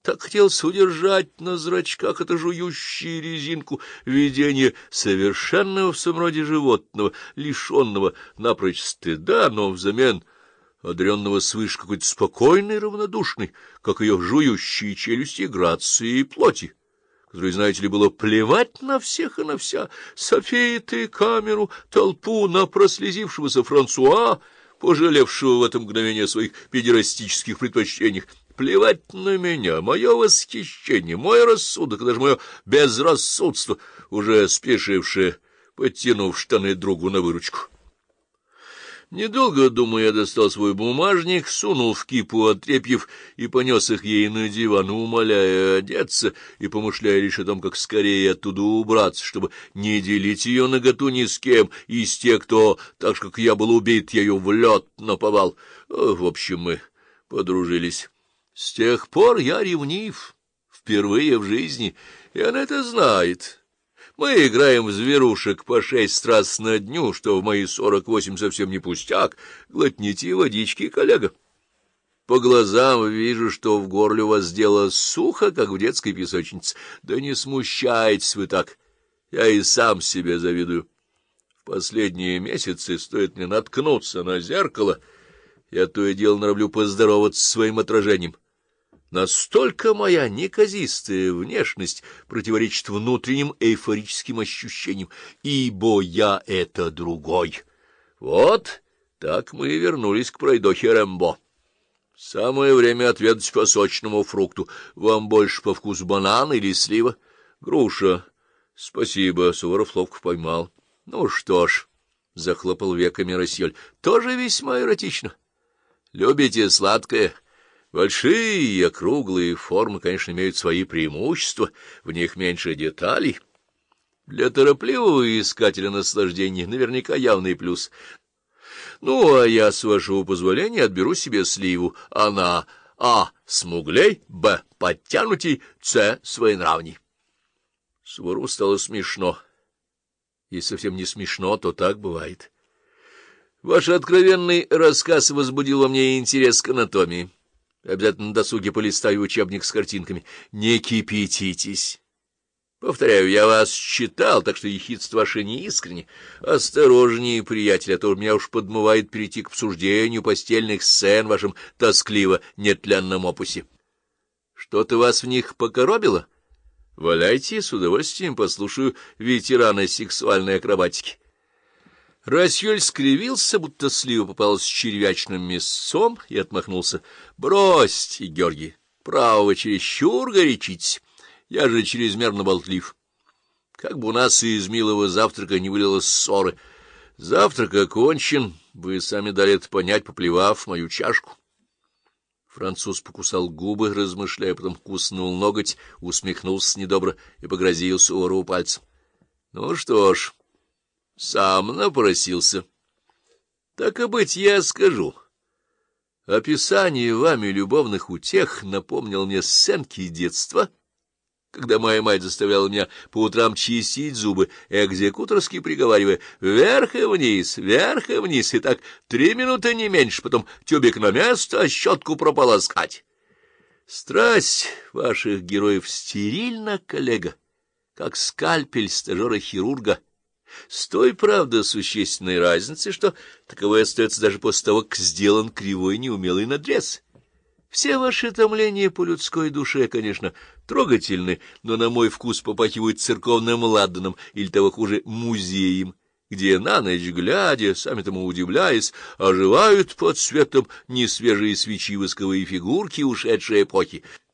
Так хотелось удержать на зрачках это жующее резинку видение совершенного в своем роде животного, лишенного напрочь стыда, но взамен одаренного свыше какой-то спокойной, равнодушной, как ее жующие челюсти, грации и плоти, которой, знаете ли, было плевать на всех и на вся, софиты, камеру, толпу, на прослезившегося Франсуа, пожалевшего в это мгновение о своих педерастических предпочтениях, плевать на меня, мое восхищение, мой рассудок, даже мое безрассудство, уже спешившее, подтянув штаны другу на выручку. Недолго думая, я достал свой бумажник, сунул в кипу отрепьев и понес их ей на диван, умоляя одеться и помышляя лишь о том, как скорее оттуда убраться, чтобы не делить ее наготу ни с кем из тех, кто, так же, как я был убит, ею в лед наповал. В общем, мы подружились. С тех пор я ревнив, впервые в жизни, и она это знает. Мы играем в зверушек по 6 раз на дню, что в мои 48 совсем не пустяк. Глотните водички, коллега. По глазам вижу, что в горле у вас дело сухо, как в детской песочнице. Да не смущайтесь вы так, я и сам себе завидую. В последние месяцы стоит мне наткнуться на зеркало, я то и дело норовлю поздороваться со своим отражением. Настолько моя неказистая внешность противоречит внутренним эйфорическим ощущениям, ибо я — это другой. Вот так мы и вернулись к пройдохе Рэмбо. Самое время отведать по сочному фрукту. Вам больше по вкусу банан или слива? Груша. Спасибо, Суворов ловко поймал. Ну что ж, — захлопал веками Рассьоль, — тоже весьма эротично. Любите сладкое? Большие и округлые формы, конечно, имеют свои преимущества, в них меньше деталей. Для торопливого искателя наслаждений наверняка явный плюс. Ну, а я, с вашего позволения, отберу себе сливу. Она а. смуглей, б. подтянутей, с. своенравней. Суворову стало смешно. Если совсем не смешно, то так бывает. Ваш откровенный рассказ возбудил во мне интерес к анатомии. Обязательно на досуге полистаю учебник с картинками. Не кипятитесь. Повторяю, я вас читал, так что ехидство ваше неискренне. Осторожнее, приятель, а то меня уж подмывает перейти к обсуждению постельных сцен в вашем тоскливо-нетленном опусе. Что-то вас в них покоробило? Валяйте, с удовольствием послушаю ветерана сексуальной акробатики. Рассьоль скривился, будто слива попалась с червячным мясцом, и отмахнулся. — Бросьте, Георгий, право вы чересчур горячитесь. Я же чрезмерно болтлив. Как бы у нас из милого завтрака не вылилось ссоры. Завтрак окончен, вы сами дали это понять, поплевав в мою чашку. Француз покусал губы, размышляя, потом куснул ноготь, усмехнулся недобро и погрозил Суворову пальцем. — Ну что ж... Сам напросился. Так и быть, я скажу. Описание вами любовных утех напомнило мне сценки детства, когда моя мать заставляла меня по утрам чистить зубы, экзекуторски приговаривая вверх и вниз, и так 3 минуты не меньше, потом тюбик на место, а щетку прополоскать. Страсть ваших героев стерильна, коллега, как скальпель стажера-хирурга. С той, правда, существенной разницей, что таковой остается даже после того, как сделан кривой неумелый надрез. Все ваши томления по людской душе, конечно, трогательны, но на мой вкус попахивают церковным ладаном или, того хуже, музеем, где на ночь глядя, сами тому удивляясь, оживают под светом несвежие свечи восковые фигурки ушедшей эпохи.